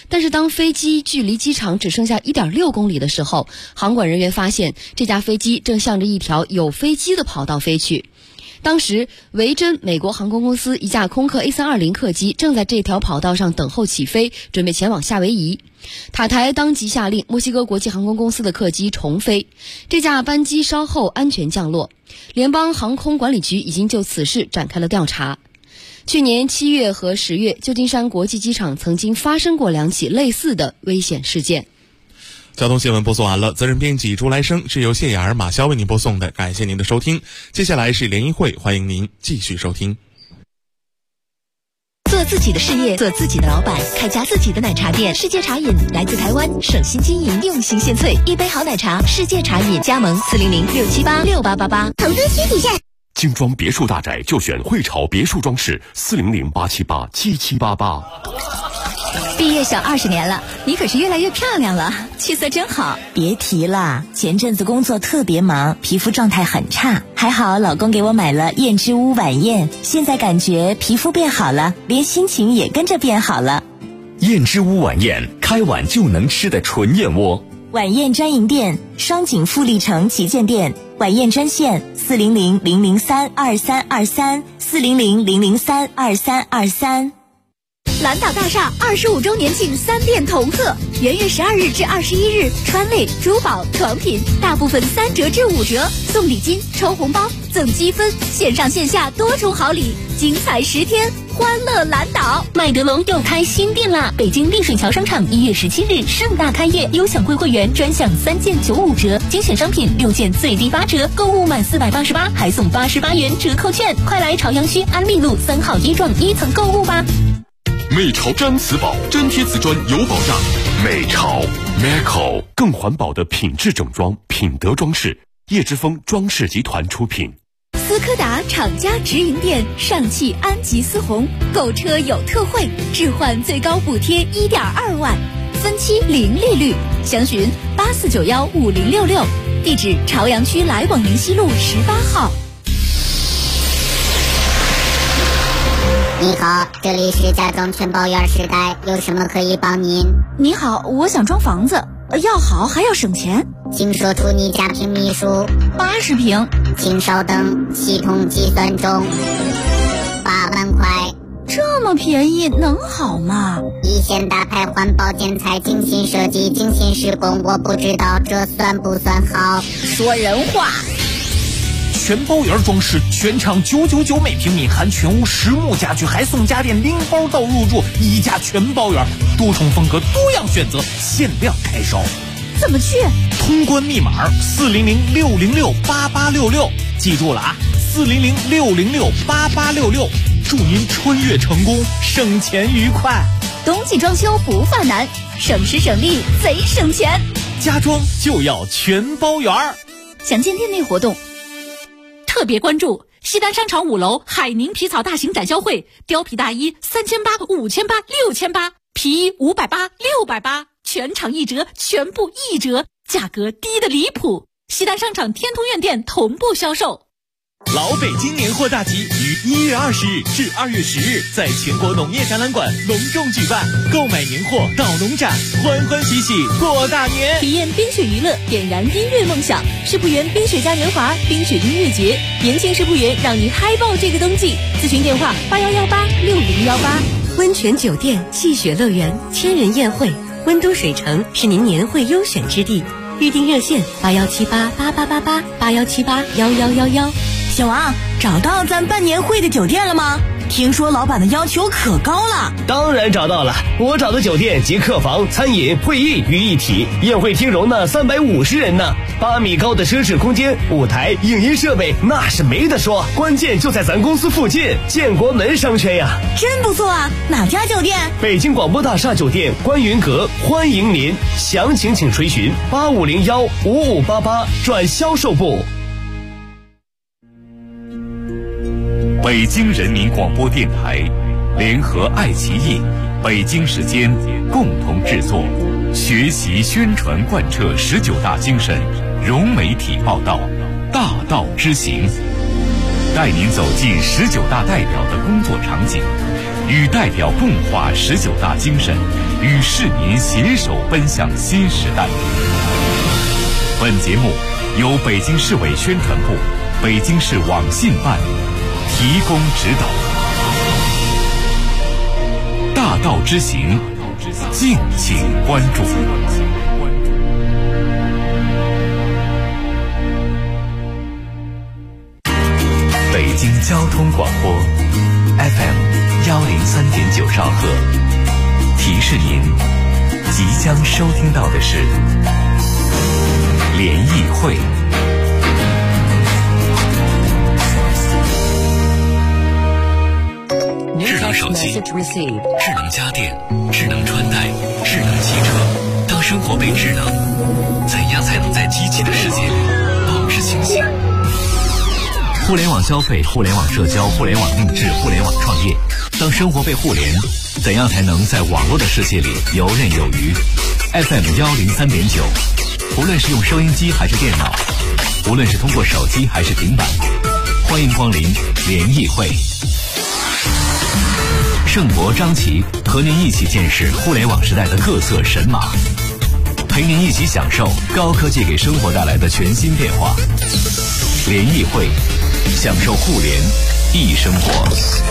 但是当飞机距离机场只剩下 1.6 公里的时候，航管人员发现这架飞机正向着一条有飞机的跑道飞去。当时维珍美国航空公司一架空客 A320 客机正在这条跑道上等候起飞，准备前往夏威夷。塔台当即下令墨西哥国际航空公司的客机重飞，这架班机稍后安全降落。联邦航空管理局已经就此事展开了调查。去年7月和10月，旧金山国际机场曾经发生过2起类似的危险事件。 交通新闻播送完了，责任编辑朱来生，是由谢雅儿、马潇为您播送的，感谢您的收听。接下来是联谊会，欢迎您继续收听。 做自己的事业，做自己的老板，开家自己的奶茶店。世界茶饮来自台湾，省心经营，用心献萃，一杯好奶茶，世界茶饮。加盟400-678-6888。 投资需谨慎。 精装别墅大宅就选汇潮别墅装饰，400-878-7788。 毕业小20年了，你可是越来越漂亮了，气色真好。 别提了，前阵子工作特别忙，皮肤状态很差，还好老公给我买了燕之屋晚宴，现在感觉皮肤变好了，连心情也跟着变好了。 燕之屋晚宴，开碗就能吃的纯燕窝。 晚宴专营店，双井富力城旗舰店，晚宴专线400-003-2323，400-003-2323。 蓝岛大厦25周年庆3店同贺，元月12日至21日，川类、珠宝、床品大部分3折至5折，送礼金、抽红包、赠积分，线上线下多重好礼，精彩10天，欢乐蓝岛。麦德龙又开新店啦！北京丽水桥商场1月17日盛大开业，优享会会员专享3件95折，精选商品6件最低8折，购物满488还送88元折扣券，快来朝阳区安利路3号1幢1层购物吧。 美潮毡磁宝，粘贴瓷砖有保障。美潮 Meco 更环保的品质整装，品德装饰，叶之峰装饰集团出品。 斯柯达厂家直营店上汽安吉思宏，购车有特惠，置换最高补贴1.2万，分期零利率，详询84915066，地址朝阳区来往宁西路18号。 你好，这里是家装全包园时代，有什么可以帮您？ 你好，我想装房子，要好还要省钱。 请说出你家平米数。 80平。 请稍等，系统计算中。8万块。 这么便宜能好吗？ 一线大牌环保建材，精心设计，精心施工，我不知道这算不算好。 说人话。 全包园装饰，全场999每平米，含全屋实木家具，还送家电，拎包到入住，一家全包园，多重风格，多样选择，限量开烧。 怎么去？ 通关密码400-606-8866，记住了啊，400-606-8866，祝您穿越成功，省钱愉快。 冬季装修不犯难，省时省力贼省钱， 家装就要全包园。 详见店内活动。特别关注西单商场5楼海宁皮草大型展销会，貂皮大衣3800、5800、6800，皮衣580、680，全场1折，全部1折，价格低得离谱。西单商场天通苑店同步销售。 老北京年货大集于1月20日至2月10日在全国农业展览馆隆重举办，购买年货到农展，欢欢喜喜过大年。 体验冰雪娱乐，点燃音乐梦想。世博园冰雪嘉年华冰雪音乐节，年轻世博园让你嗨爆这个冬季。咨询电话81186018。 温泉酒店、戏雪乐园、千人宴会，温都水城是您年会优选之地。预订热线81788888，81781111。 小王，找到咱办年会的酒店了吗？听说老板的要求可高了。 当然找到了，我找的酒店集客房、餐饮、会议于一体，宴会厅容纳350人呢，8米高的奢侈空间，舞台、影音设备那是没得说，关键就在咱公司附近，建国门商圈呀。 真不错啊，哪家酒店？ 北京广播大厦酒店观云阁，欢迎您，详情请垂询8501-5588转销售部。 北京人民广播电台联合爱奇艺、北京时间共同制作，学习宣传贯彻19大精神，融媒体报道，大道之行，带您走进19大代表的工作场景，与代表共话19大精神， 与市民携手奔向新时代。本节目由北京市委宣传部、北京市网信办提供指导。大道之行，敬请关注。北京交通广播 FM103.9兆赫，提示您即将收听到的是联谊会。智能手机、智能家电、智能穿戴、智能汽车，当生活被智能，怎样才能在机器的世界里保持清醒？互联网消费、互联网社交、互联网定制、互联网创业，当生活被互联，怎样才能在网络的世界里游刃有余？ FM103.9，无论是用收音机还是电脑，无论是通过手机还是平板，欢迎光临联谊会。盛博、张琪和您一起见识互联网时代的各色神马，陪您一起享受高科技给生活带来的全新变化。联谊会，享受互联易生活。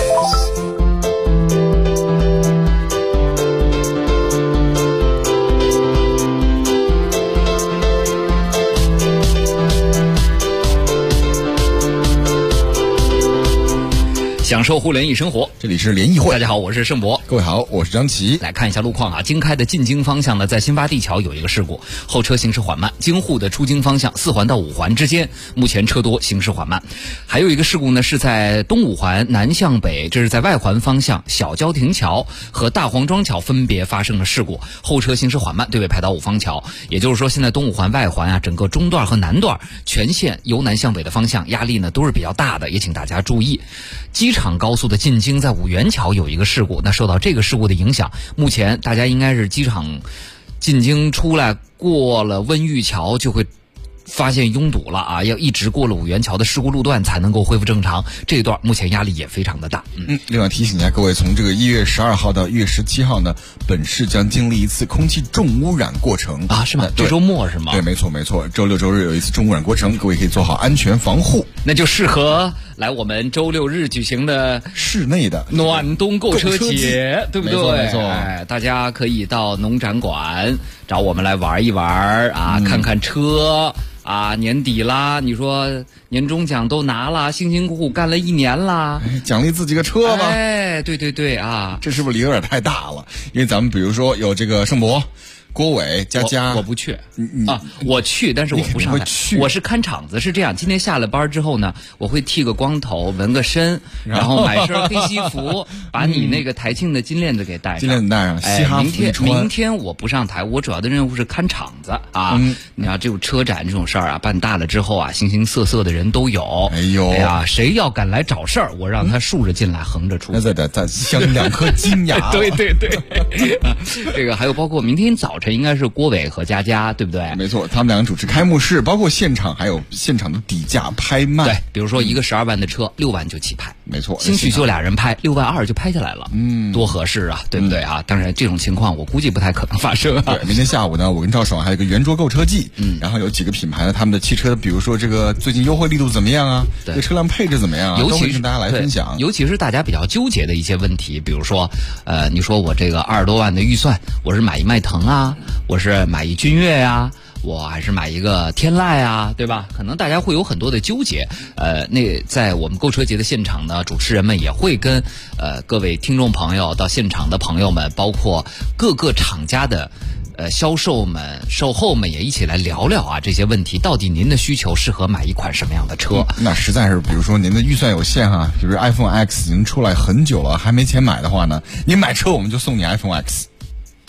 享受互联易生活， 这里是联谊会。 大家好，我是盛博。 各位好，我是张琪。 来看一下路况啊，京开的进京方向呢，在新发地桥有一个事故，后车行驶缓慢。京沪的出京方向4环到5环之间，目前车多，行驶缓慢。还有一个事故呢，是在东5环南向北，这是在外环方向小郊亭桥和大黄庄桥分别发生了事故，后车行驶缓慢，对尾排到五方桥。也就是说，现在东5环外环啊，整个中段和南段全线由南向北的方向压力呢都是比较大的，也请大家注意。机场高速的进京在五元桥有一个事故，那受到这个事故的影响，目前大家应该是机场进京出来过了温榆桥就会发现拥堵了啊，要一直过了五元桥的事故路段才能够恢复正常，这一段目前压力也非常的大。 另外提醒一下各位，从这个1月12号到1月17号呢，本市将经历一次空气重污染过程啊，是吗？这周末是吗？ 对，没错没错，周六周日有一次重污染过程，各位可以做好安全防护。 那就适合来我们周六日举行的室内的暖冬购车节，对不对？ 没错。 大家可以到农展馆找我们来玩一玩啊，看看车。啊，年底啦，你说年终奖都拿了，辛辛苦苦干了1年啦， 奖励自己个车吧。 哎，对啊， 这是不是离有点太大了？因为咱们比如说有这个盛博、郭伟、佳佳， 我不去啊，我去，但是我不上台，我是看场子。是这样，今天下了班之后呢，我会剃个光头，纹个身，然后买身黑西服，把你那个台庆的金链子给戴上。 金链子戴上，嘻哈服明天我不上台，我主要的任务是看场子啊。你看这种车展这种事儿啊，办大了之后啊，形形色色的人都有。哎呀，谁要敢来找事儿，我让他竖着进来，横着出。 那再镶2颗金牙。 对。这个还有包括明天早晨应该是郭伟和佳佳，对不对？ 没错，他们两个主持开幕式，包括现场还有现场的底价拍卖。 对，比如说一个12万的车，6万就起拍。 没错， 兴许就俩人拍，6万2就拍下来了。多合适啊，对不对啊？当然这种情况我估计不太可能发生。 对，明天下午呢，我跟赵爽还有一个圆桌购车季，然后有几个品牌呢，他们的汽车，比如说这个最近优惠力度怎么样啊？对，车辆配置怎么样啊？ 尤其是跟大家来分享， 尤其是大家比较纠结的一些问题，比如说，你说我这个20多万的预算，我是买一迈腾啊，我是买一君越呀，我还是买一个天籁啊，对吧？可能大家会有很多的纠结。那在我们购车节的现场呢，主持人们也会跟各位听众朋友到现场的朋友们，包括各个厂家的销售们、售后们也一起来聊聊啊这些问题。到底您的需求适合买一款什么样的车？ 那实在是，比如说您的预算有限哈，比如 iPhone X 已经出来很久了，还没钱买的话呢，您买车我们就送你 iPhone X。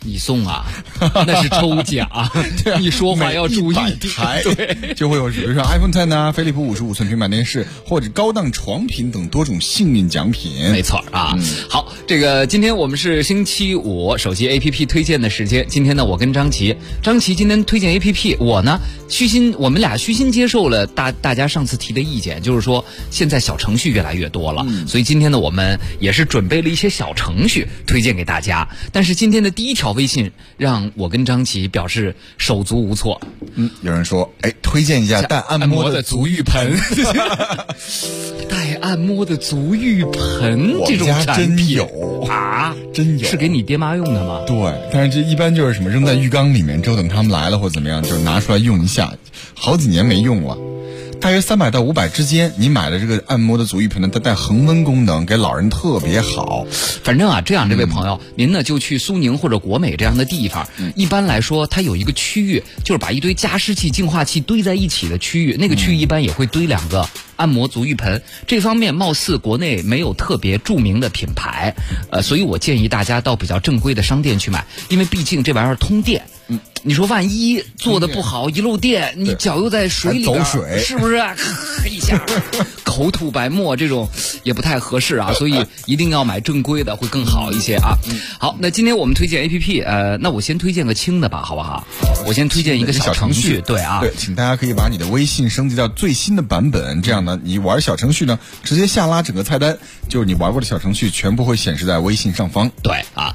你送啊，那是抽奖，你说话要注意。 对，就会有比如说 iPhone X 啊、飞利浦55寸平板电视或者高档床品等多种幸运奖品。 没错啊。好，这个今天我们是星期五手机 APP 推荐的时间。今天呢，我跟张琪今天推荐 APP， 我呢我们俩虚心接受了大家上次提的意见，就是说现在小程序越来越多了，所以今天呢，我们也是准备了一些小程序推荐给大家。但是今天的第一条微信让我跟张琪表示手足无措。 有人说，推荐一下带按摩的足浴盆。 带按摩的足浴盆这种产品真有啊， 真有， 是给你爹妈用的吗？ 对，但是这一般就是什么扔在浴缸里面之后，等他们来了或怎么样，就拿出来用一下，好几年没用了。大约300到500之间，你买的这个按摩的足浴盆呢，它带恒温功能，给老人特别好。 反正啊，这样这位朋友，您呢就去苏宁或者国美这样的地方，一般来说，它有一个区域，就是把一堆加湿器、净化器堆在一起的区域，那个区域一般也会堆2个按摩足浴盆。这方面貌似国内没有特别著名的品牌，所以我建议大家到比较正规的商店去买，因为毕竟这玩意儿通电。你说万一做的不好，一漏电，你脚又在水里边，是不是啊？一下口吐白沫，这种也不太合适啊，所以一定要买正规的会更好一些啊。好，那今天我们推荐 APP， 那我先推荐个轻的吧，好不好？我先推荐一个小程序，对啊， 对，请大家可以把你的微信升级到最新的版本，这样呢，你玩小程序呢，直接下拉整个菜单，就是你玩过的小程序全部会显示在微信上方。 对啊，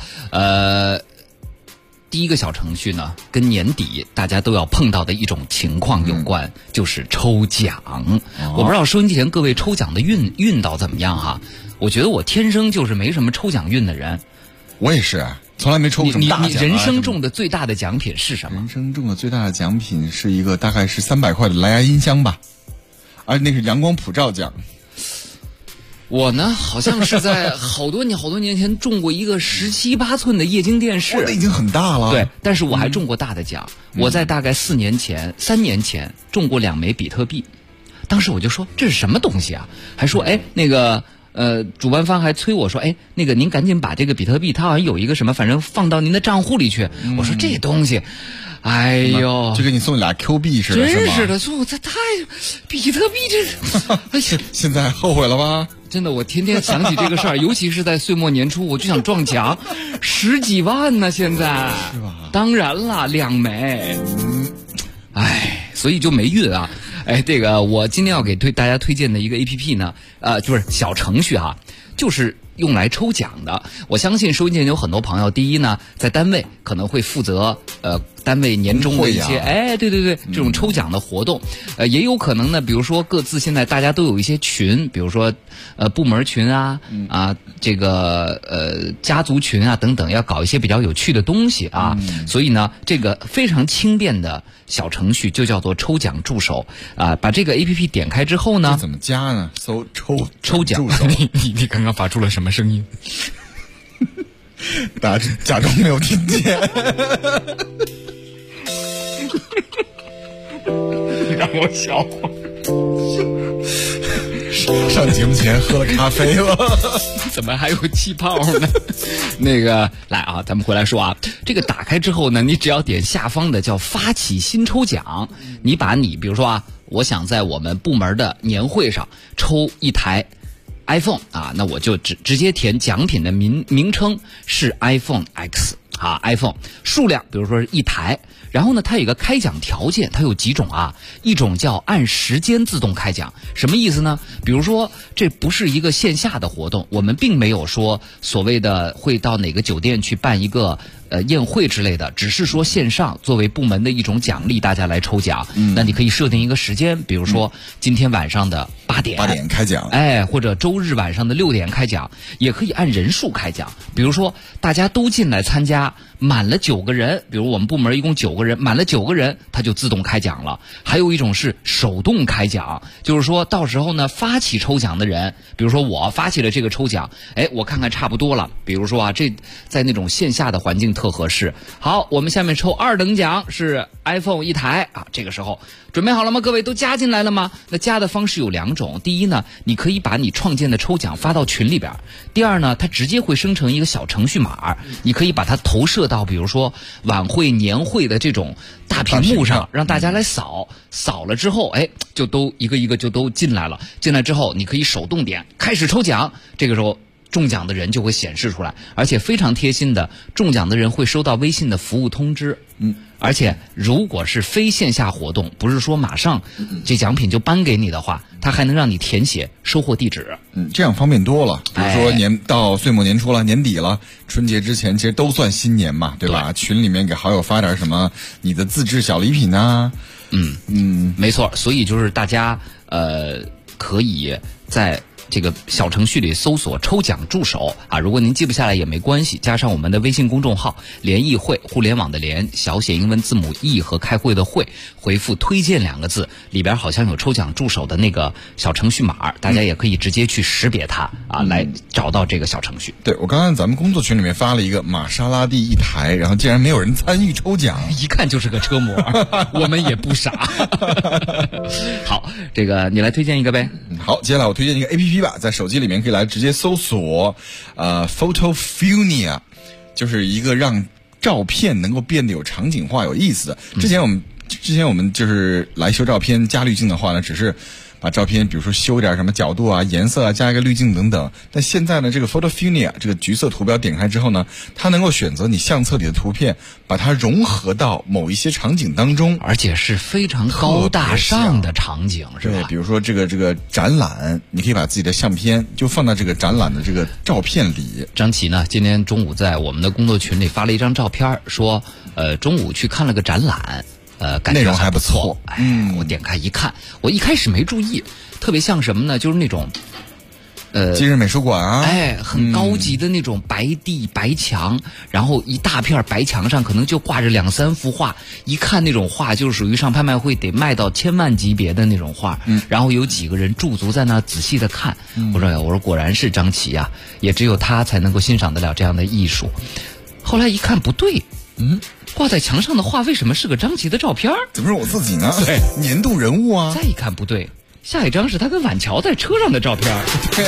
第一个小程序呢，跟年底大家都要碰到的一种情况有关，就是抽奖。我不知道收音机前各位抽奖的运道怎么样哈？我觉得我天生就是没什么抽奖运的人。 我也是，从来没抽过什么大奖。 你人生中的最大的奖品是什么？ 人生中的最大的奖品是一个大概是300块的蓝牙音箱吧，而那是阳光普照奖。 我呢，好像是在好多年前中过一个17、18寸的液晶电视， 那已经很大了。 对，但是我还中过大的奖。我在大概3年前中过2枚比特币，当时我就说这是什么东西啊？还说那个主办方还催我说，那个您赶紧把这个比特币，它好像有一个什么，反正放到您的账户里去。我说这东西。哎呦， 就给你送俩 Q 币似的， 真是的，说这太比特币这， 现在后悔了吧？ 真的，我天天想起这个事儿，尤其是在岁末年初，我就想撞墙，10几万呢，现在是吧？ 当然了，2枚，所以就没运啊。这个我今天要给大家推荐的一个 APP 呢，就是小程序哈，就是用来抽奖的。我相信收音机前有很多朋友，第一呢，在单位可能会负责单位年终的一些对，这种抽奖的活动，也有可能呢，比如说各自现在大家都有一些群，比如说部门群啊，这个家族群啊等等，要搞一些比较有趣的东西啊，所以呢，这个非常轻便的小程序就叫做抽奖助手啊，把这个 APP 点开之后呢， 怎么加呢？搜抽奖，你刚刚发出了什么声音？ 大家假装没有听见。 让我笑会上节目前喝了咖啡了， 怎么还有气泡呢？那个来啊，咱们回来说啊，这个打开之后呢，你只要点下方的叫发起新抽奖，你把你比如说啊，我想在我们部门的年会上抽一台 iPhone 啊，那我就直接填奖品的名称是 iPhone X 啊 ，iPhone 数量比如说是1台。然后呢，它有一个开奖条件，它有几种啊？一种叫按时间自动开奖，什么意思呢？比如说，这不是一个线下的活动，我们并没有说所谓的会到哪个酒店去办一个宴会之类的，只是说线上作为部门的一种奖励，大家来抽奖。那你可以设定一个时间，比如说今天晚上的8点开奖， 或者周日晚上的6点开奖，也可以按人数开奖。比如说大家都进来参加，满了9个人，比如我们部门一共9个人，满了9个人，它就自动开奖了。还有一种是手动开奖，就是说到时候呢，发起抽奖的人，比如说我发起了这个抽奖，我看看差不多了，比如说啊，这在那种线下的环境特合适。好，我们下面抽2等奖是 iPhone 1台啊，这个时候准备好了吗？各位都加进来了吗？那加的方式有2种，第一呢，你可以把你创建的抽奖发到群里边；第二呢，它直接会生成一个小程序码，你可以把它投射到比如说晚会、年会的这种大屏幕上，让大家来扫了之后，就都一个一个就都进来了。进来之后，你可以手动点开始抽奖，这个时候中奖的人就会显示出来，而且非常贴心的，中奖的人会收到微信的服务通知。而且如果是非线下活动，不是说马上这奖品就颁给你的话，它还能让你填写收货地址。 这样方便多了。比如说到岁末年初了，年底了，春节之前其实都算新年嘛，对吧？群里面给好友发点什么你的自制小礼品啊。 没错。所以就是大家可以在这个小程序里搜索抽奖助手啊，如果您记不下来也没关系，加上我们的微信公众号联谊会，互联网的联，小写英文字母 E 和开会的会，回复推荐2个字，里边好像有抽奖助手的那个小程序码，大家也可以直接去识别它啊，来找到这个小程序。 对，我刚刚咱们工作群里面发了一个玛莎拉蒂1台，然后竟然没有人参与抽奖， 一看就是个车模我们也不傻好，这个你来推荐一个呗。 好，接下来我推荐一个 APP 吧，在手机里面可以来直接搜索Photofunia， 就是一个让照片能够变得有场景化、有意思的。之前我们就是来修照片加滤镜的话呢，只是把照片比如说修点什么角度啊、颜色啊，加一个滤镜等等。但现在呢，这个 Photofunia 这个橘色图标点开之后呢，它能够选择你相册里的图片，把它融合到某一些场景当中， 而且是非常高大上的场景，是吧？ 对，比如说这个展览，你可以把自己的相片就放到这个展览的这个照片里。 张琪呢，今天中午在我们的工作群里发了一张照片，说中午去看了个展览。感觉内容还不错。 我点开一看，我一开始没注意，特别像什么呢？就是那种今日美术馆啊， 很高级的那种白地白墙，然后一大片白墙上可能就挂着2、3幅画，一看那种画就是属于上拍卖会得卖到1000万级别的那种画。然后有几个人驻足在那仔细的看，我说果然是张琪啊，也只有他才能够欣赏得了这样的艺术。后来一看不对，挂在墙上的画为什么是个张琪的照片？ 怎么是我自己呢？ 对， 年度人物啊。 再一看不对，下一张是他跟婉乔在车上的照片。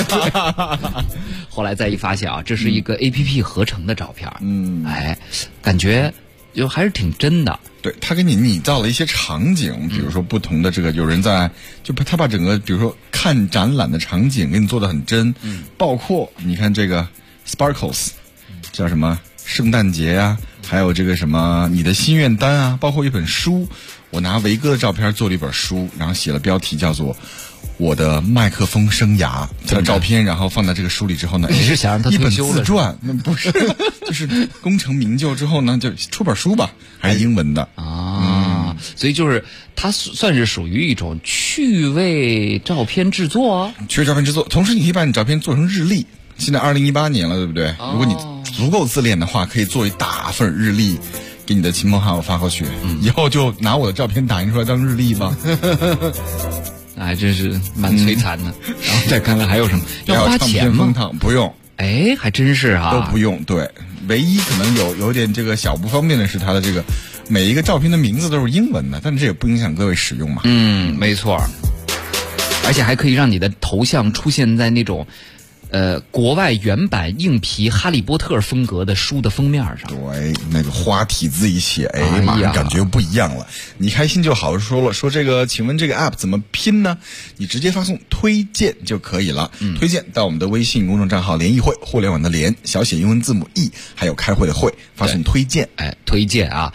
后来再一发现啊，这是一个 APP 合成的照片。感觉就还是挺真的。 对，他给你拟造了一些场景，比如说不同的这个有人在，就他把整个比如说看展览的场景给你做得很真。包括你看这个 Sparkles， 叫什么圣诞节啊，还有这个什么你的心愿单啊，包括一本书，我拿维哥的照片做了一本书，然后写了标题叫做我的麦克风生涯的照片，然后放在这个书里之后呢， 你是想让他一本退休了自传？那不是，就是功成名就之后呢，就出本书吧，还是英文的啊。所以就是它算是属于一种趣味照片制作， 趣味照片制作。同时，你可以把你照片做成日历。现在2018年了，对不对？如果你足够自恋的话，可以做一大份日历，给你的亲朋好友发过去。以后就拿我的照片打印出来当日历吧。 那还真是蛮摧残的。然后再看看还有什么要花钱吗？ 不用。 还真是啊， 都不用。对，唯一可能有点这个小不方便的是它的这个每一个照片的名字都是英文的，但是这也不影响各位使用嘛。 没错。而且还可以让你的头像出现在那种国外原版硬皮哈利波特风格的书的封面上。 对，那个花体字一写，马上感觉不一样了。你开心就好。说这个，请问这个 app 怎么拼呢？你直接发送推荐就可以了。推荐到我们的微信公众账号联谊会，互联网的联，小写英文字母 E， 还有开会的会，发送推荐。 推荐啊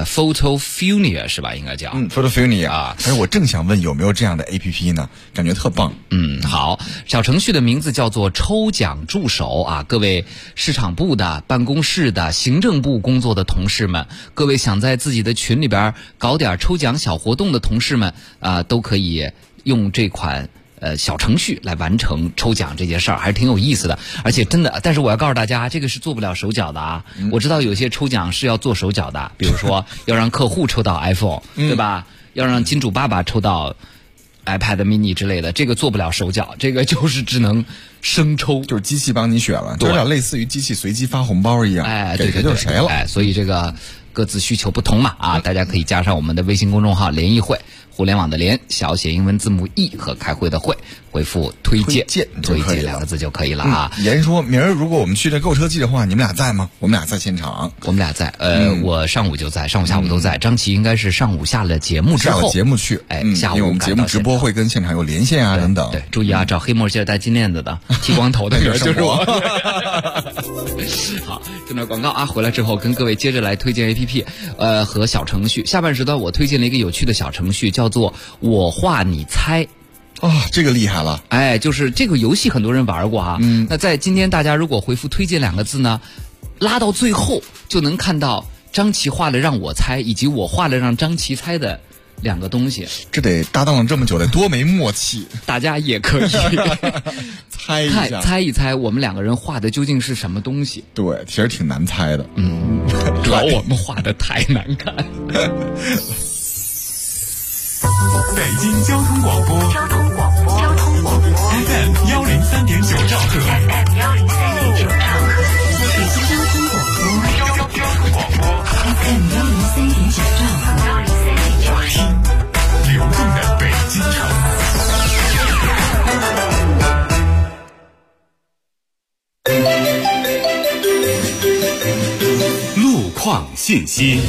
，Photofunia 是吧？应该叫 Photofunia 啊。我正想问有没有这样的 APP 呢？感觉特棒。 好，小程序的名字叫做抽奖助手啊，各位市场部的、办公室的、行政部工作的同事们，各位想在自己的群里边搞点抽奖小活动的同事们啊，都可以用这款小程序来完成抽奖这件事儿，还是挺有意思的。而且真的，但是我要告诉大家，这个是做不了手脚的啊。我知道有些抽奖是要做手脚的，比如说要让客户抽到 iPhone，对吧？要让金主爸爸抽到 iPad mini 之类的，这个做不了手脚，这个就是只能生抽， 就是机器帮你选了，就有点类似于机器随机发红包一样，给谁就是谁了。 所以这个各自需求不同嘛啊，大家可以加上我们的微信公众号联谊会，互联网的联，小写英文字母 E 和开会的会，回复推荐2个字就可以了啊。 言说明儿如果我们去这购车季的话，你们俩在吗？我们俩在现场， 我们俩在，我上午就在，上午下午都在。张琪应该是上午下了节目之后， 下了节目去， 下午因为我们节目直播会跟现场有连线啊等等。 对，注意啊，找黑墨镜戴金链子的，剃光头的就是我。好，这段广告啊，回来之后跟各位接着来推荐 APP， 和小程序。下半时段我推荐了一个有趣的小程序，叫做我画你猜。 这个厉害了！ 就是这个游戏很多人玩过哈。那在今天大家如果回复推荐2个字呢，拉到最后就能看到张琪画了让我猜，以及我画了让张琪猜的2个东西。 这得搭档了这么久，得多没默契。 大家也可以猜一猜我们2个人画的究竟是什么东西。 对，其实挺难猜的。 主要我们画的太难看。 北京交通广播 FM 103.9兆赫， FM 103.9兆赫，北京交通广播 FM 103.9兆赫， 听流动的北京城。路况信息。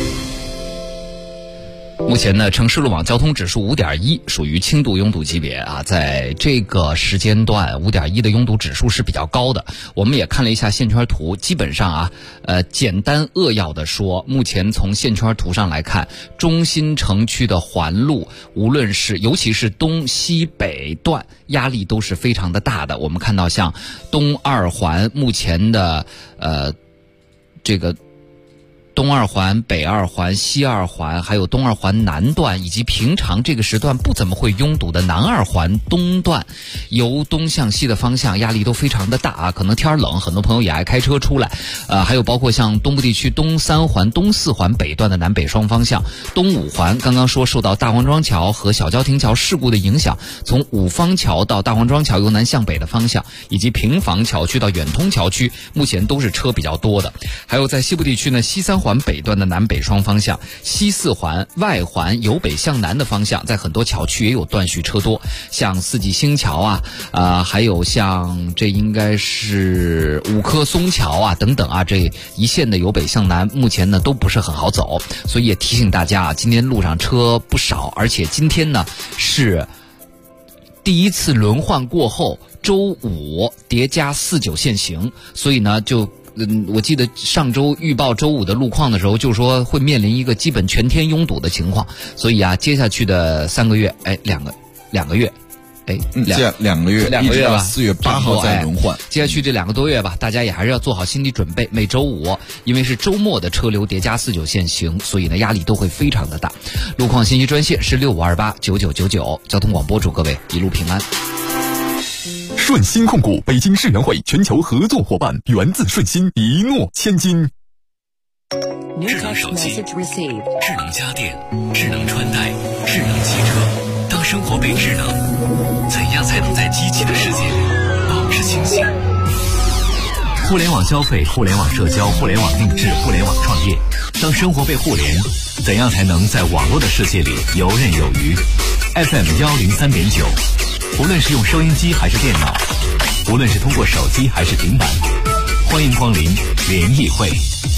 目前呢，城市路网交通指数5.1，属于轻度拥堵级别啊。在这个时间段，5.1的拥堵指数是比较高的。我们也看了一下线圈图，基本上简单扼要的说，目前从线圈图上来看，中心城区的环路，无论是尤其是东西北段，压力都是非常的大的。我们看到像东2环目前的这个东2环、北2环、西2环，还有东2环南段，以及平常这个时段不怎么会拥堵的南2环东段，由东向西的方向压力都非常的大啊。可能天冷，很多朋友也爱开车出来。还有包括像东部地区东3环、东4环北段的南北双方向，东5环刚刚说受到大黄庄桥和小交亭桥事故的影响，从五方桥到大黄庄桥由南向北的方向，以及平房桥区到远通桥区，目前都是车比较多的。还有在西部地区呢，西3环北段的南北双方向，西4环外环由北向南的方向，在很多桥区也有断续车多，像四季星桥还有像这应该是五棵松桥等等这一线的由北向南，目前呢都不是很好走，所以也提醒大家今天路上车不少，而且今天呢是第一次轮换过后，周5叠加49限行，所以呢我记得上周预报周5的路况的时候，就说会面临一个基本全天拥堵的情况，所以接下去的3个月，两个月， 两个月吧，4月8号再轮换。 接下去这2个多月吧，大家也还是要做好心理准备。每周5，因为是周末的车流叠加49限行，所以呢压力都会非常的大。路况信息专线是65289999，交通广播祝各位一路平安。 顺鑫控股北京世园会全球合作伙伴，源自顺鑫，一诺千金。 智能手机、智能家电、智能穿戴、智能汽车。当生活被智能，怎样才能在机器的世界里保持清醒？互联网消费、互联网社交、互联网定制、互联网创业。当生活被互联，怎样才能在网络的世界里游刃有余？ FM 103.9，无论是用收音机还是电脑，无论是通过手机还是平板，欢迎光临联谊会。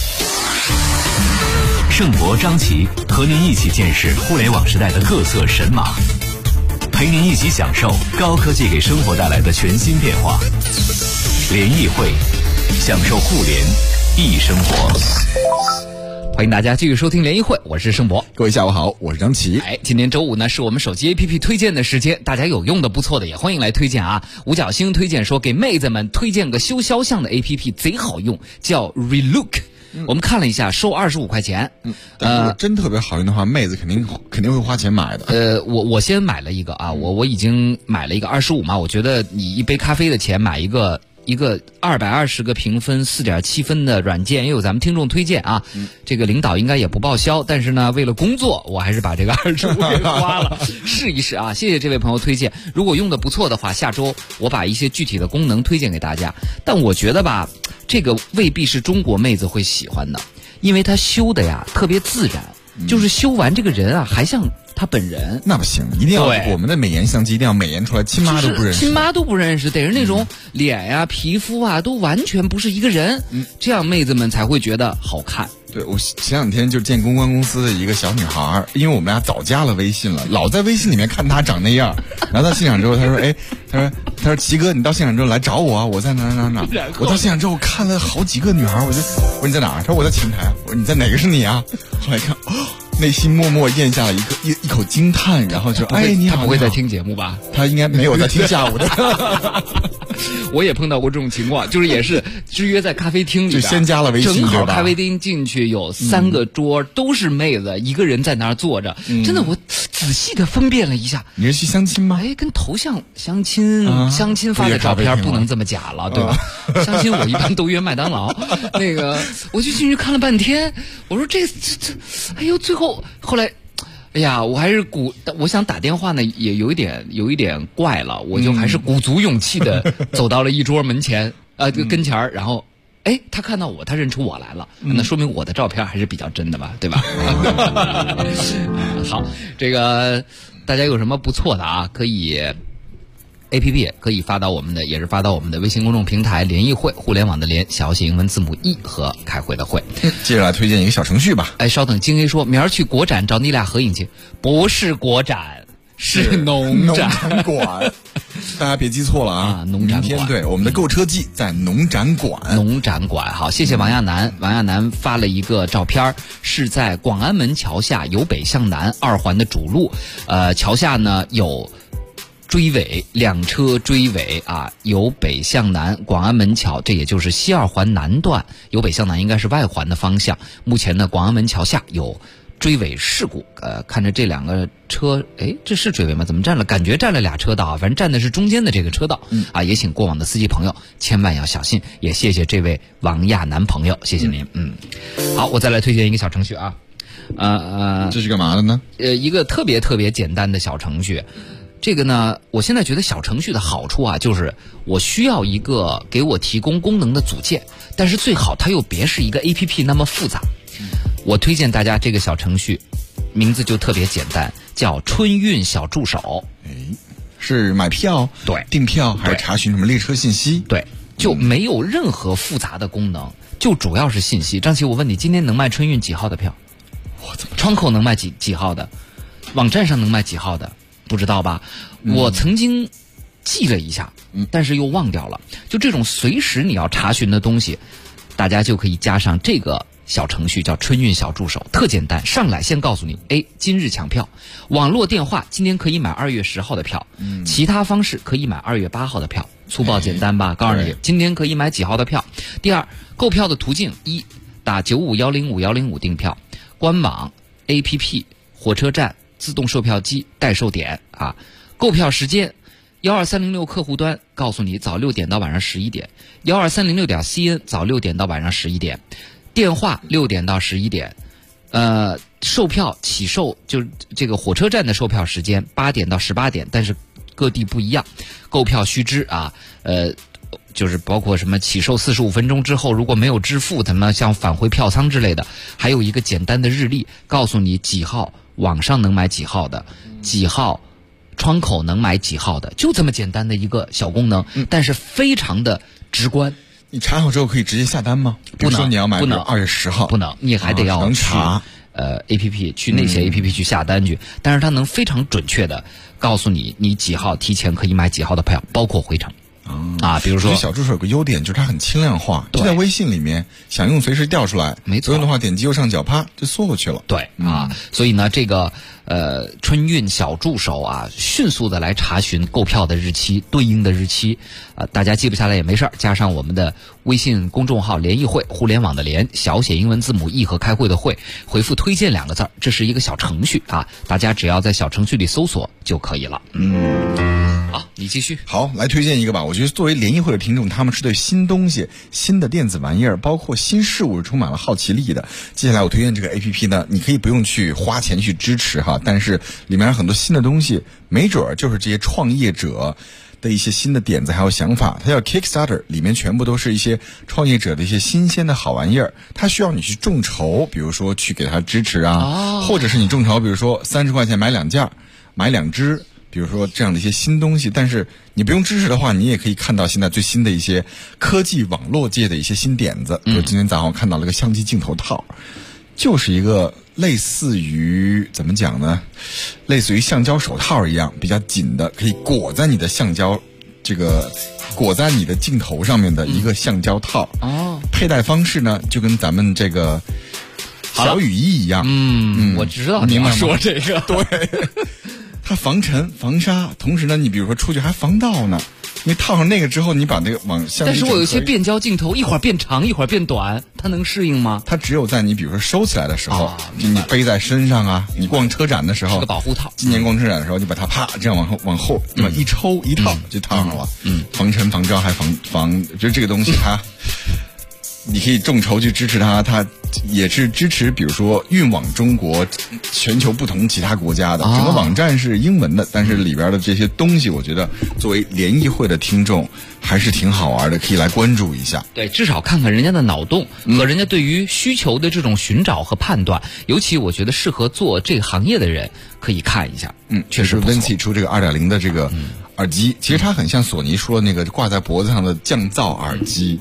盛博、张琪和您一起见识互联网时代的各色神马，陪您一起享受高科技给生活带来的全新变化。联谊会，享受互联易生活。 欢迎大家继续收听联谊会，我是盛博。 各位下午好，我是张琪。 今天周5呢是我们手机 APP 推荐的时间，大家有用的不错的也欢迎来推荐五角星推荐说给妹子们推荐个修肖像的 APP， 贼好用，叫 Relook。我们看了一下，收25块钱。 但如果真特别好用的话，妹子肯定会花钱买的。 我先买了一个我已经买了一个25嘛，我觉得你一杯咖啡的钱买一个一个220个评分4.7分的软件，也有咱们听众推荐啊。这个领导应该也不报销，但是呢，为了工作，我还是把这个25给花了，试一试啊。谢谢这位朋友推荐，如果用的不错的话，下周我把一些具体的功能推荐给大家。但我觉得吧，这个未必是中国妹子会喜欢的，因为它修的呀特别自然，就是修完这个人啊还像他本人。 那不行，一定要我们的美颜相机一定要美颜出来，亲妈都不认识， 亲妈都不认识，得是那种脸呀、皮肤啊都完全不是一个人，这样妹子们才会觉得好看。 对，我前两天就见公关公司的一个小女孩，因为我们俩早加了微信了，老在微信里面看她长那样，然后到现场之后，她说：“哎，她说齐哥，你到现场之后来找我啊，我在哪。”我到现场之后看了好几个女孩，我说你在哪儿？她说我在前台。我说你在哪个是你啊？后来看，内心默默咽下了一口惊叹，然后就哎你好。 他不会在听节目吧？ 他应该没有在听下午的。 我也碰到过这种情况，就是也是约在咖啡厅里， 就先加了微信， 正好咖啡厅进去有3个桌，都是妹子，一个人在那儿坐着。真的，我仔细的分辨了一下。 你是去相亲吗？ 哎，跟头像相亲，相亲发的照片不能这么假了，对吧？相亲我一般都约麦当劳。那个，我就进去看了半天，我说这，哎呦，最后后来。哎呀，我还是我想打电话呢，也有一点怪了，我就还是鼓足勇气的走到了一桌门前，跟前儿，然后，哎，他看到我，他认出我来了，那说明我的照片还是比较真的吧，对吧？好，这个大家有什么不错的啊，可以。APP 可以发到我们的，也是发到我们的微信公众平台联谊会，互联网的联，小写英文字母 E 和开会的会。 接着来推荐一个小程序吧。 哎，稍等，金 A 说明儿去国展找你俩合影去，不是国展，是农展馆。大家别记错了啊， 农展馆。 对，我们的购车季在农展馆。 农展馆，好，谢谢王亚楠。王亚楠发了一个照片，是在广安门桥下由北向南2环的主路，桥下呢有。追尾2车追尾啊，由北向南，广安门桥，这也就是西2环南段，由北向南应该是外环的方向。目前呢，广安门桥下有追尾事故，看着这2个车，哎，这是追尾吗？怎么感觉占了2车道啊？反正占的是中间的这个车道，也请过往的司机朋友千万要小心。也谢谢这位王亚楠朋友，谢谢您。好，我再来推荐一个小程序啊， 这是干嘛的呢？ 一个特别特别简单的小程序。这个呢，我现在觉得小程序的好处啊，就是我需要一个给我提供功能的组件，但是最好它又别是一个 APP 那么复杂。我推荐大家这个小程序，名字就特别简单，叫春运小助手。 是买票、 对订票还是查询什么列车信息？ 对，就没有任何复杂的功能，就主要是信息。张琪，我问你，今天能卖春运几号的票？窗口能卖几号的？网站上能卖几号的？不知道吧？我曾经记了一下，但是又忘掉了。就这种随时你要查询的东西，大家就可以加上这个小程序，叫春运小助手，特简单。上来先告诉你，哎，今日抢票，网络电话今天可以买2月10号的票，其他方式可以买2月8号的票，粗暴简单吧？告诉你，今天可以买几号的票。第二，购票的途径：1打95105105订票，官网、APP、火车站。自动售票机、代售点啊，购票时间12306客户端告诉你早6点到晚上11点，12306.cn 早6点到晚上11点，电话6点到11点，售票起售就是这个火车站的售票时间8点到18点，但是各地不一样。购票须知啊，就是包括什么起售45分钟之后如果没有支付，怎么像返回票仓之类的，还有一个简单的日历，告诉你几号网上能买几号的，几号窗口能买几号的，就这么简单的一个小功能，但是非常的直观。 你查好之后可以直接下单吗？ 不能， 比如说你要买不能 2月10号， 不能，你还得要能查 APP 去那些 APP 去下单去，但是它能非常准确的告诉你你几号提前可以买几号的票，包括回程。比如说小助手有个优点，就是它很轻量化，就在微信里面，想用随时调出来， 没错。 不用的话点击右上角，啪就缩过去了。 对所以呢，这个春运小助手啊，迅速的来查询购票的日期，对应的日期大家记不下来也没事儿，加上我们的微信公众号联谊会，互联网的联，小写英文字母 E 和开会的会，回复推荐2个字，这是一个小程序啊，大家只要在小程序里搜索就可以了。 好，你继续。 好，来推荐一个吧。我觉得作为联谊会的听众，他们是对新东西、新的电子玩意儿，包括新事物充满了好奇力的。接下来我推荐这个 APP 呢，你可以不用去花钱去支持哈，但是里面有很多新的东西，没准儿就是这些创业者的一些新的点子还有想法。它叫 Kickstarter， 里面全部都是一些创业者的一些新鲜的好玩意儿。它需要你去众筹，比如说去给他支持啊，或者是你众筹，比如说30块钱买2件，买2只。比如说这样的一些新东西，但是你不用支持的话，你也可以看到现在最新的一些科技网络界的一些新点子。比如今天早上我看到了个相机镜头套，就是一个类似于怎么讲呢？类似于橡胶手套一样，比较紧的，可以裹在你的裹在你的镜头上面的一个橡胶套。佩戴方式呢，就跟咱们这个小雨衣一样。 我知道你要说这个。 对。它防尘防沙，同时呢，你比如说出去还防盗呢。因为套上那个之后，你把那个往相机。 但是我有些变焦镜头，一会儿变长，一会儿变短，它能适应吗？ 它只有在你比如说收起来的时候，你背在身上啊，你逛车展的时候， 是个保护套。 今年逛车展的时候，你把它啪这样往后一抽一套就套上了。防尘防焦还防，就是这个东西它。你可以众筹去支持它，它也是支持比如说运往中国全球不同其他国家的。整个网站是英文的，但是里边的这些东西我觉得作为联谊会的听众还是挺好玩的，可以来关注一下。 对，至少看看人家的脑洞和人家对于需求的这种寻找和判断，尤其我觉得适合做这个行业的人可以看一下。 确实 Vinci 出这个 2.0 的这个耳机，其实它很像索尼说的那个挂在脖子上的降噪耳机。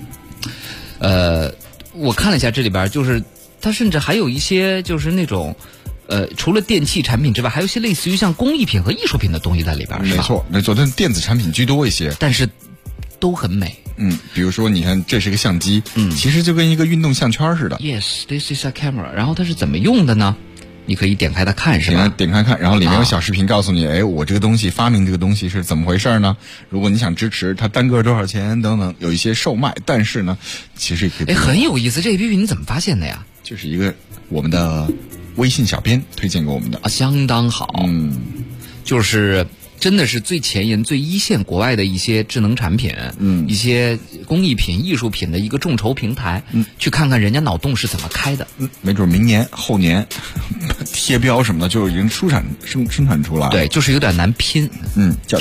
我看了一下这里边，就是它甚至还有一些就是那种除了电器产品之外，还有一些类似于像工艺品和艺术品的东西在里边。 没错，但电子产品居多一些， 但是都很美。 比如说你看这是个相机，其实就跟一个运动项圈似的。 Yes, this is a camera。然后它是怎么用的呢？你可以点开它看，是吧？ 点开看，然后里面有小视频告诉你，我这个东西发明这个东西是怎么回事呢？如果你想支持它单个多少钱等等，有一些售卖，但是呢，其实也可以。 很有意思，这 APP 你怎么发现的呀？ 就是一个我们的微信小编推荐给我们的相当好。就是真的是最前沿、最一线国外的一些智能产品，一些工艺品、艺术品的一个众筹平台，去看看人家脑洞是怎么开的。 没准明年、后年贴标什么的就已经生产出来了。 对，就是有点难拼。 叫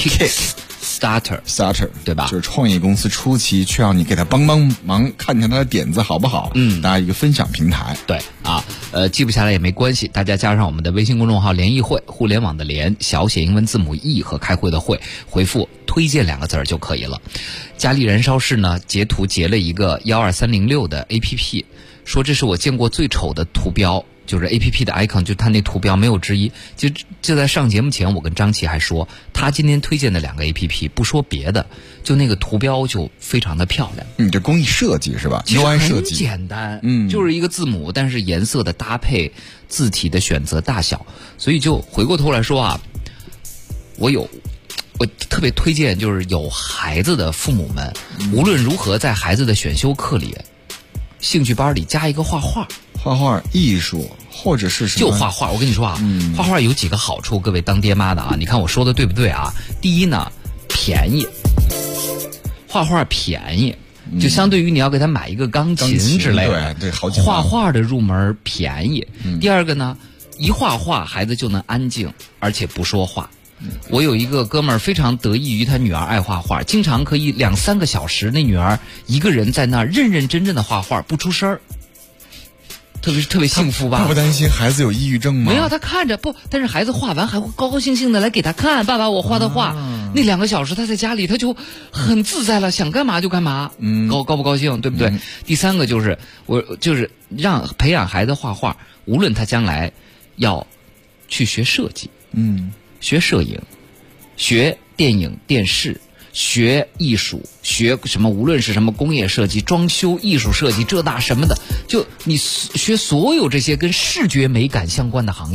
Kickstarter， 对吧？ 就是创业公司初期需要你给他帮忙，看看他的点子好不好。大家一个分享平台。 对啊，记不下来也没关系，大家加上我们的微信公众号“联谊会”，互联网的联，小写英文字母 E 和开会的会，回复推荐2个字就可以了。佳丽燃烧室呢，截图截了一个12306的 APP， 说这是我见过最丑的图标。就是 APP 的 icon， 就它那图标没有之一。就在上节目前，我跟张琪还说，他今天推荐的2个 APP， 不说别的，就那个图标就非常的漂亮。 这工艺设计是吧？ 其实很简单，就是一个字母，但是颜色的搭配、字体的选择、大小，所以就回过头来说啊，我特别推荐，就是有孩子的父母们，无论如何在孩子的选修课里、兴趣班里加一个画画艺术，或者是什么就画画。我跟你说啊，画画有几个好处，各位当爹妈的啊，你看我说的对不对啊？第一呢，便宜，画画便宜，就相对于你要给他买一个钢琴之类的， 对，好几万。 画画的入门便宜。第二个呢，一画画孩子就能安静，而且不说话。我有一个哥们儿非常得益于他女儿爱画画，经常可以2-3个小时，那女儿一个人在那儿认认真真的画画，不出声儿。特别幸福吧？ 他不担心孩子有抑郁症吗？ 没有，他看着不，但是孩子画完还会高高兴兴的来给他看，爸爸我画的画。那2个小时他在家里他就很自在了，想干嘛就干嘛。高不高兴，对不对？第3个就是让培养孩子画画，无论他将来要去学设计，学摄影，学电影电视，学艺术，学什么，无论是什么工业设计、装修、艺术设计，这那什么的，就你学所有这些跟视觉美感相关的行业，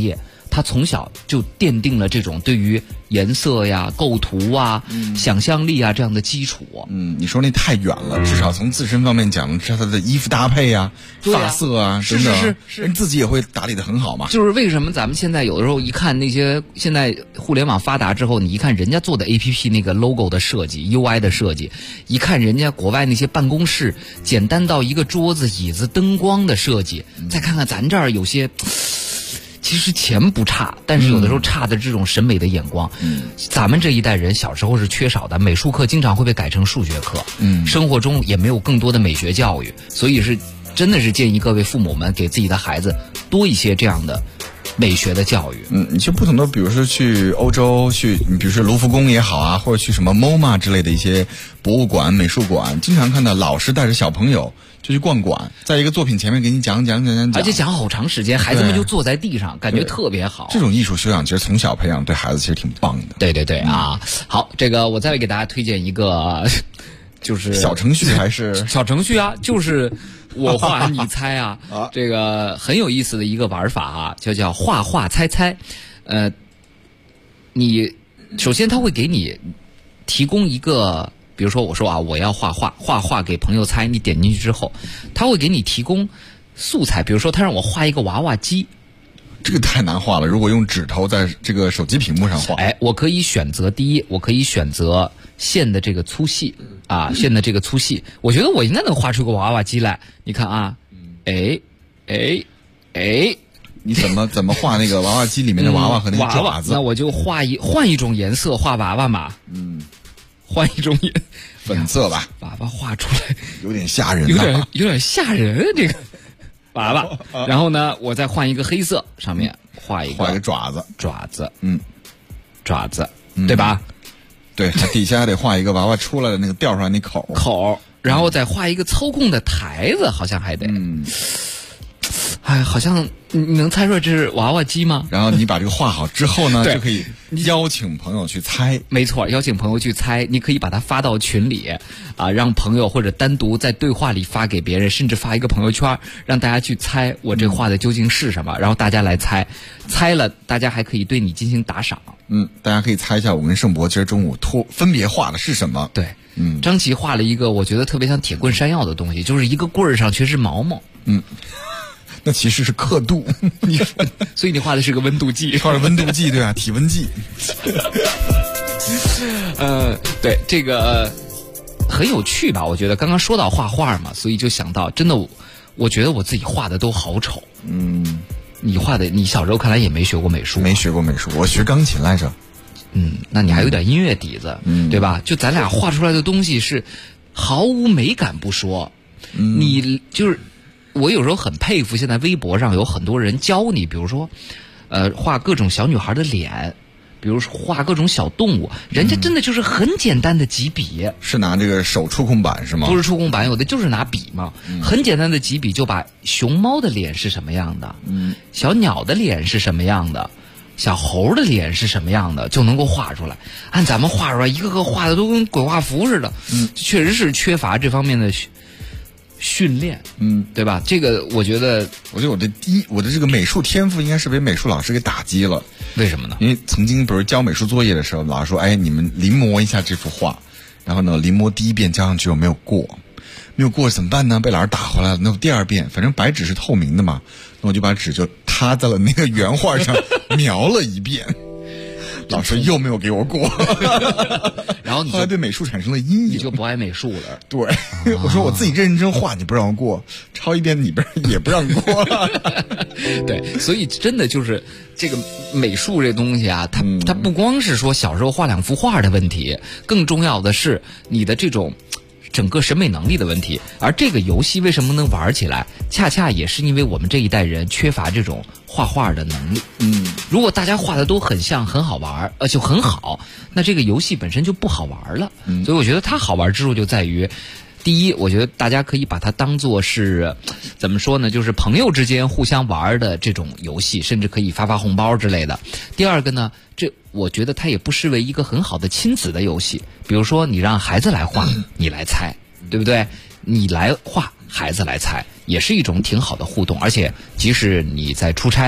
他从小就奠定了这种对于颜色呀、构图啊、想象力啊这样的基础。 你说那太远了，至少从自身方面讲，是他的衣服搭配啊、发色啊等等，人自己也会打理得很好嘛。 就是为什么咱们现在有的时候一看那些现在互联网发达之后，你一看人家做的 APP 那个 logo 的设计、UI 的设计，一看人家国外那些办公室简单到一个桌子、椅子、灯光的设计，再看看咱这儿有些。其实钱不差，但是有的时候差的这种审美的眼光，咱们这一代人小时候是缺少的，美术课经常会被改成数学课，生活中也没有更多的美学教育，所以是真的是建议各位父母们给自己的孩子多一些这样的美学的教育。 你去不同的，比如说去欧洲，你比如说卢浮宫也好啊，或者去什么 MoMA 之类的一些博物馆、美术馆，经常看到老师带着小朋友就去逛馆，在一个作品前面给你讲， 而且讲好长时间，孩子们就坐在地上，感觉特别好。 这种艺术修养其实从小培养，对孩子其实挺棒的。 对啊，好，这个我再给大家推荐一个，就是小程序还是小程序啊，就是我画你猜啊，这个很有意思的一个玩法啊，叫画画猜猜。你首先他会给你提供一个。比如说我说啊，我要画画给朋友猜，你点进去之后，他会给你提供素材。比如说他让我画一个娃娃机， 这个太难画了。如果用指头在这个手机屏幕上画， 我可以选择第一，我可以选择线的这个粗细啊，线的这个粗细，我觉得我应该能画出个娃娃机来。你看啊， 你怎么画那个娃娃机里面的娃娃和那个爪子？ 那我就换一种颜色画娃娃嘛。换一种粉色吧， 娃娃画出来有点吓人， 有点吓人这个娃娃。然后呢，我再换一个黑色，上面画一个爪子， 爪子，对吧？ 对，底下还得画一个娃娃出来的那个掉出来那口， 然后再画一个操控的台子，好像还得。好像你能猜出来这是娃娃机吗？ 然后你把这个画好之后呢，就可以邀请朋友去猜。 没错，邀请朋友去猜，你可以把它发到群里啊，让朋友或者单独在对话里发给别人，甚至发一个朋友圈，让大家去猜我这画的究竟是什么，然后大家来猜，猜了大家还可以对你进行打赏。 大家可以猜一下我跟盛博今儿中午分别画的是什么。 对，张琪画了一个我觉得特别像铁棍山药的东西，就是一个棍儿上全是毛毛。 那其实是刻度， 所以你画的是个温度计， 画的温度计，对啊，体温计。 对，这个很有趣吧？我觉得刚刚说到画画嘛，所以就想到，真的，我觉得我自己画的都好丑。你小时候看来也没学过美术， 没学过美术，我学钢琴来着。 那你还有点音乐底子，对吧？就咱俩画出来的东西是毫无美感不说，你就是。我有时候很佩服，现在微博上有很多人教你，比如说，画各种小女孩的脸，比如说画各种小动物，人家真的就是很简单的几笔， 是拿这个手触控板是吗？ 不是触控板，有的就是拿笔嘛，很简单的几笔就把熊猫的脸是什么样的，小鸟的脸是什么样的，小猴的脸是什么样的，就能够画出来。按咱们画出来，一个个画的都跟鬼画符似的，确实是缺乏这方面的训练，对吧？这个我觉得我的这个美术天赋应该是被美术老师给打击了。 为什么呢？ 因为曾经比如交美术作业的时候，老师说，你们临摹一下这幅画，然后呢，临摹第一遍交上去我没有过怎么办呢？被老师打回来了。那第二遍，反正白纸是透明的嘛，那我就把纸就踏在了那个原画上描了一遍。老师又没有给我过， 然后你后来对美术产生了阴影， 你就不爱美术了。 对，我说我自己认真画，你不让我过，抄一遍你也不让过。 对，所以真的就是这个美术这东西啊，它不光是说小时候画两幅画的问题，更重要的是你的这种整个审美能力的问题。而这个游戏为什么能玩起来，恰恰也是因为我们这一代人缺乏这种画画的能力。如果大家画的都很像，很好玩，就很好，那这个游戏本身就不好玩了。所以我觉得它好玩之处就在于，第一，我觉得大家可以把它当作是怎么说呢，就是朋友之间互相玩的这种游戏，甚至可以发红包之类的。第二个呢，我觉得它也不失为一个很好的亲子的游戏。比如说你让孩子来画，你来猜，对不对？你来画，孩子来猜，也是一种挺好的互动。而且即使你在出差，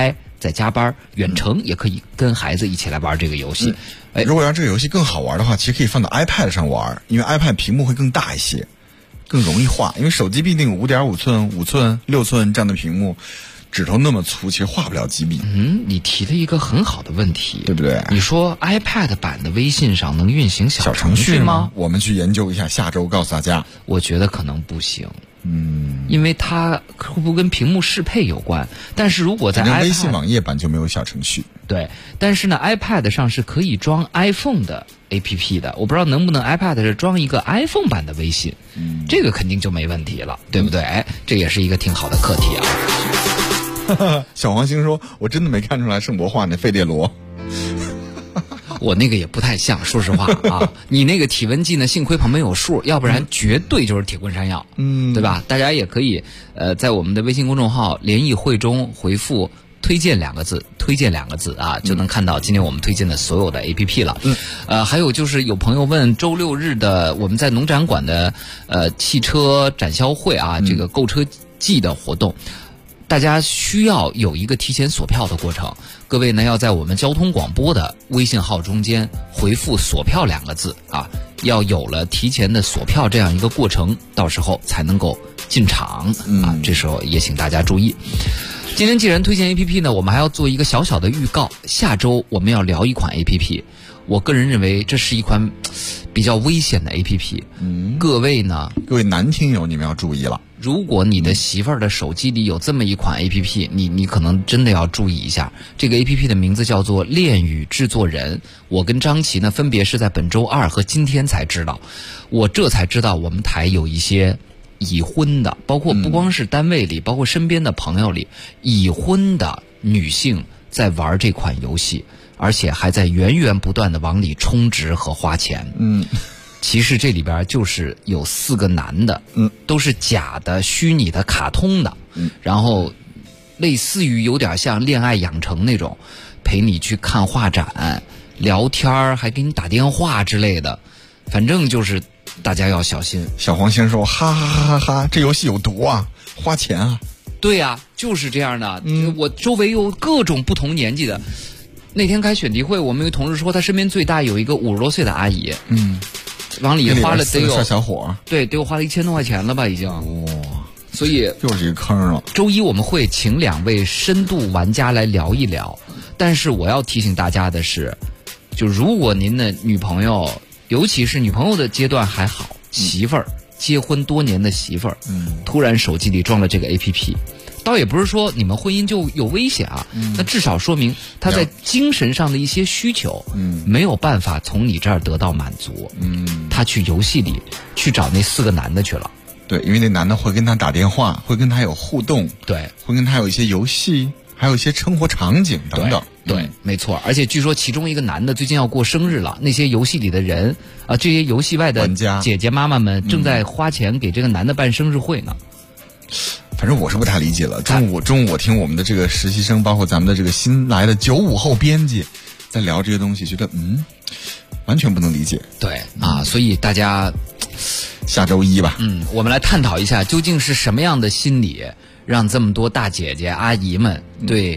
在加班，远程也可以跟孩子一起来玩这个游戏。 如果让这个游戏更好玩的话，其实可以放到 iPad 上玩，因为 iPad 屏幕会更大一些，更容易画。因为手机毕竟5.5寸、5寸、6寸这样的屏幕，指头那么粗，其实画不了几笔。 你提了一个很好的问题， 对不对？ 你说 iPad 版的微信上能运行小程序吗？ 我们去研究一下，下周告诉大家。 我觉得可能不行。因为它会不会跟屏幕适配有关？但是如果在 iPad 微信网页版就没有小程序。 对，但是呢 iPad 上是可以装 iPhone 的 APP 的，我不知道能不能 iPad 是装一个 iPhone 版的微信，这个肯定就没问题了，对不对？这也是一个挺好的课题啊。小黄星说：“我真的没看出来盛博画那费列罗。” 我那个也不太像，说实话啊，你那个体温计呢，幸亏旁边有数，要不然绝对就是铁棍山药，对吧？大家也可以在我们的微信公众号联谊会中回复推荐2个字，推荐2个字啊，就能看到今天我们推荐的所有的 APP 了。还有就是有朋友问周6日的我们在农展馆的汽车展销会啊，这个购车季的活动。大家需要有一个提前锁票的过程，各位呢要在我们交通广播的微信号中间回复锁票2个字啊，要有了提前的锁票这样一个过程，到时候才能够进场啊。这时候也请大家注意。今天既然推荐 APP 呢，我们还要做一个小小的预告，下周我们要聊一款 APP， 我个人认为这是一款比较危险的 APP。各位男听友你们要注意了。 如果你的媳妇儿的手机里有这么一款 APP， 你可能真的要注意一下。这个 APP 的名字叫做恋与制作人。我跟张琪呢，分别是在本周2和今天才知道。我这才知道我们台有一些已婚的，包括不光是单位里，包括身边的朋友里，已婚的女性在玩这款游戏，而且还在源源不断的往里充值和花钱。其实这里边就是有4个男的，都是假的、虚拟的、卡通的，然后类似于有点像恋爱养成那种，陪你去看画展、聊天，还给你打电话之类的，反正就是大家要小心。 小黄先生说：“哈哈哈哈哈，这游戏有毒啊，花钱啊！” 对呀，就是这样的。我周围有各种不同年纪的。那天开选题会，我们有同事说他身边最大有一个50多岁的阿姨，往里花了得有小伙， 对，得有花了1000多块钱了吧，已经。所以又是一个坑了。 周一我们会请2位深度玩家来聊一聊，但是我要提醒大家的是，就如果您的女朋友，尤其是女朋友的阶段还好，媳妇儿结婚多年的媳妇儿，突然手机里装了这个 APP。倒也不是说你们婚姻就有危险啊，那至少说明他在精神上的一些需求，没有办法从你这儿得到满足，他去游戏里去找那4个男的去了。 对，因为那男的会跟他打电话，会跟他有互动， 对， 会跟他有一些游戏，还有一些生活场景等等。 对，没错。而且据说其中一个男的最近要过生日了，那些游戏里的人啊，这些游戏外的姐姐妈妈们正在花钱给这个男的办生日会呢。 反正我是不太理解了。中午我听我们的这个实习生，包括咱们的这个新来的95后编辑，在聊这些东西，觉得完全不能理解。 对啊，所以大家下周一吧， 我们来探讨一下，究竟是什么样的心理，让这么多大姐姐阿姨们对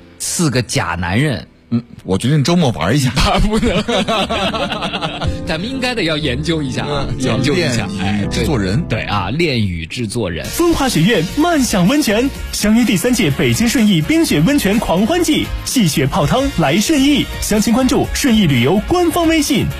4个假男人。 我决定周末玩一下。 不能，咱们应该的要研究一下啊，研究一下。 制作人， 对啊，恋与制作人。 风华雪苑漫享温泉，相约第3届北京顺义冰雪温泉狂欢季，戏雪泡汤来顺义，详情关注顺义旅游官方微信。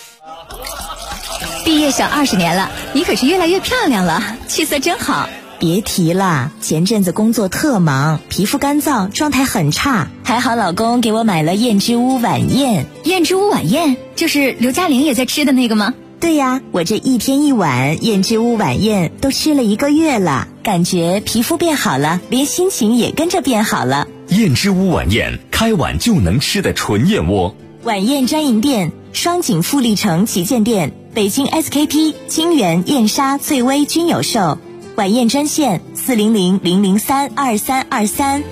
毕业小20年了，你可是越来越漂亮了，气色真好。 别提了，前阵子工作特忙，皮肤干燥，状态很差，还好老公给我买了燕之屋晚宴。 燕之屋晚宴就是刘嘉玲也在吃的那个吗？ 对呀，我这1天1碗燕之屋晚宴都吃了1个月了，感觉皮肤变好了，连心情也跟着变好了。 燕之屋晚宴，开碗就能吃的纯燕窝。 晚宴专营店：双井富力城旗舰店、北京 SKP、清源、燕莎、翠微均有售。晚宴专线400-003-2323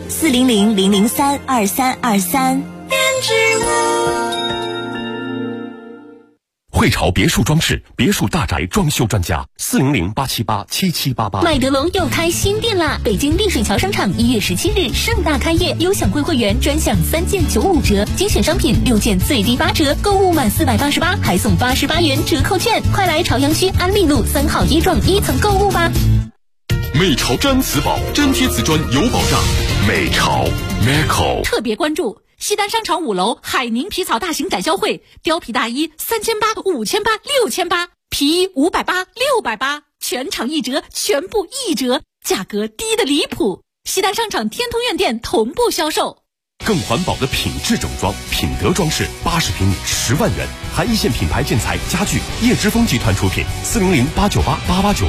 400-003-2323。 汇潮别墅装饰，别墅大宅装修专家，400-878-7788。 麦德龙又开新店啦！北京丽水桥商场1月17日盛大开业，优享会员专享3件95折，精选商品6件最低8折，购物满488还送88元折扣券，快来朝阳区安利路3号一幢1层购物吧！ 美潮毡瓷宝，真贴瓷砖有保障。美潮 Meco 特别关注西单商场5楼海宁皮草大型展销会，貂皮大衣3800、5800、6800，皮衣580、680，全场1折，全部1折，价格低得离谱。西单商场天通苑店同步销售。 更环保的品质整装，品德装饰80平米10万元，含一线品牌建材家具，叶之峰集团出品，400-898-889。